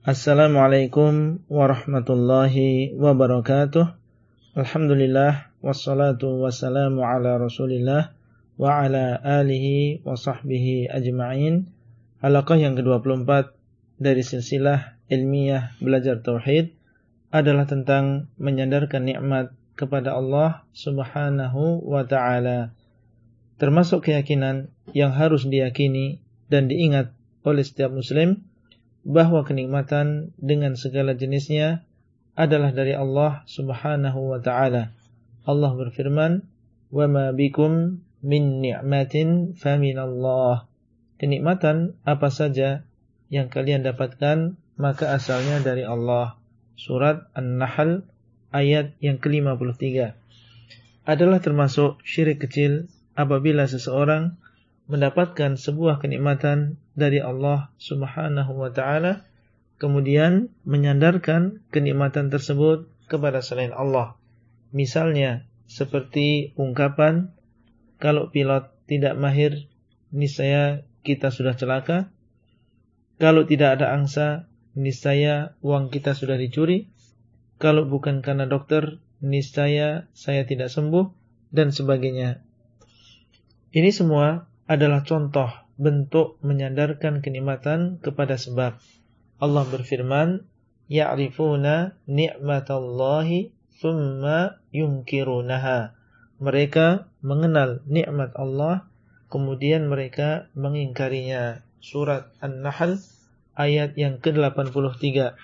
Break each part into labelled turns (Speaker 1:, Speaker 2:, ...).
Speaker 1: Assalamualaikum warahmatullahi wabarakatuh. Alhamdulillah wassalatu wassalamu ala Rasulillah wa ala alihi wa sahbihi ajma'in. Halaqah yang ke-24 dari silsilah ilmiah belajar tauhid adalah tentang menyandarkan nikmat kepada Allah Subhanahu wa taala. Termasuk keyakinan yang harus diyakini dan diingat oleh setiap muslim bahwa kenikmatan dengan segala jenisnya adalah dari Allah Subhanahu wa ta'ala. Allah berfirman, "Wa ma bikum min ni'matin faminallah." Kenikmatan apa saja yang kalian dapatkan maka asalnya dari Allah. Surat An-Nahl ayat yang ke-53. Adalah termasuk syirik kecil apabila seseorang mendapatkan sebuah kenikmatan dari Allah Subhanahu wa ta'ala, kemudian menyandarkan kenikmatan tersebut kepada selain Allah. Misalnya seperti ungkapan, kalau pilot tidak mahir, niscaya kita sudah celaka. Kalau tidak ada angsa, niscaya uang kita sudah dicuri. Kalau bukan karena dokter, niscaya saya tidak sembuh, dan sebagainya. Ini semua adalah contoh bentuk menyandarkan kenikmatan kepada sebab. Allah berfirman, "Ya'rifuna ni'matallahi thumma yunkirunaha." Mereka mengenal nikmat Allah, kemudian mereka mengingkarinya. Surat An-Nahl ayat yang ke-83.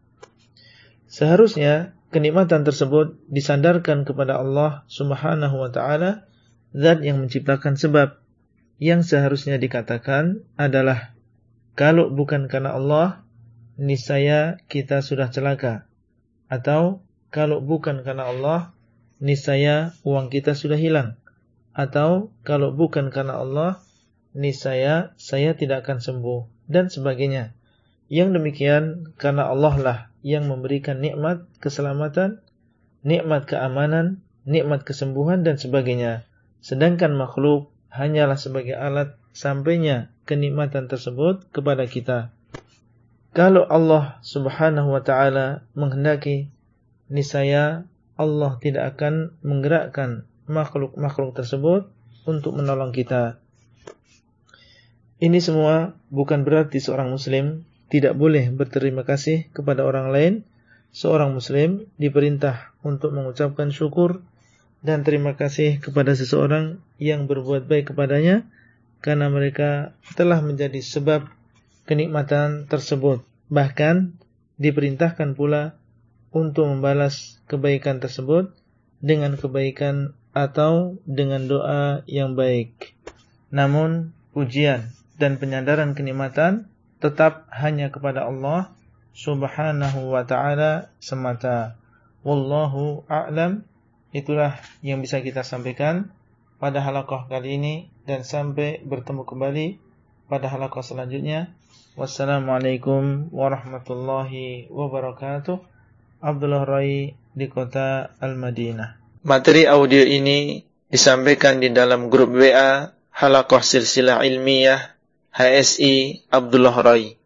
Speaker 1: Seharusnya kenikmatan tersebut disandarkan kepada Allah Subhanahu wa ta'ala, zat yang menciptakan sebab. Yang seharusnya dikatakan adalah, kalau bukan karena Allah, niscaya kita sudah celaka. Atau, kalau bukan karena Allah, niscaya uang kita sudah hilang. Atau, kalau bukan karena Allah, niscaya saya tidak akan sembuh. Dan sebagainya. Yang demikian karena Allah lah yang memberikan nikmat keselamatan, nikmat keamanan, nikmat kesembuhan dan sebagainya. Sedangkan makhluk hanyalah sebagai alat sampainya kenikmatan tersebut kepada kita. Kalau Allah Subhanahu wa ta'ala menghendaki, niscaya Allah tidak akan menggerakkan makhluk-makhluk tersebut untuk menolong kita. Ini semua bukan berarti seorang muslim tidak boleh berterima kasih kepada orang lain. Seorang muslim diperintah untuk mengucapkan syukur dan terima kasih kepada seseorang yang berbuat baik kepadanya, karena mereka telah menjadi sebab kenikmatan tersebut. Bahkan diperintahkan pula untuk membalas kebaikan tersebut dengan kebaikan atau dengan doa yang baik. Namun pujian dan penyandaran kenikmatan tetap hanya kepada Allah Subhanahu wa ta'ala semata. Wallahu a'lam. Itulah yang bisa kita sampaikan pada halaqah kali ini, dan sampai bertemu kembali pada halaqah selanjutnya. Wassalamualaikum warahmatullahi wabarakatuh. Abdullah Rai di kota Al-Madinah. Materi audio ini disampaikan di dalam grup WA Halaqah Silsilah Ilmiah HSI Abdullah Rai.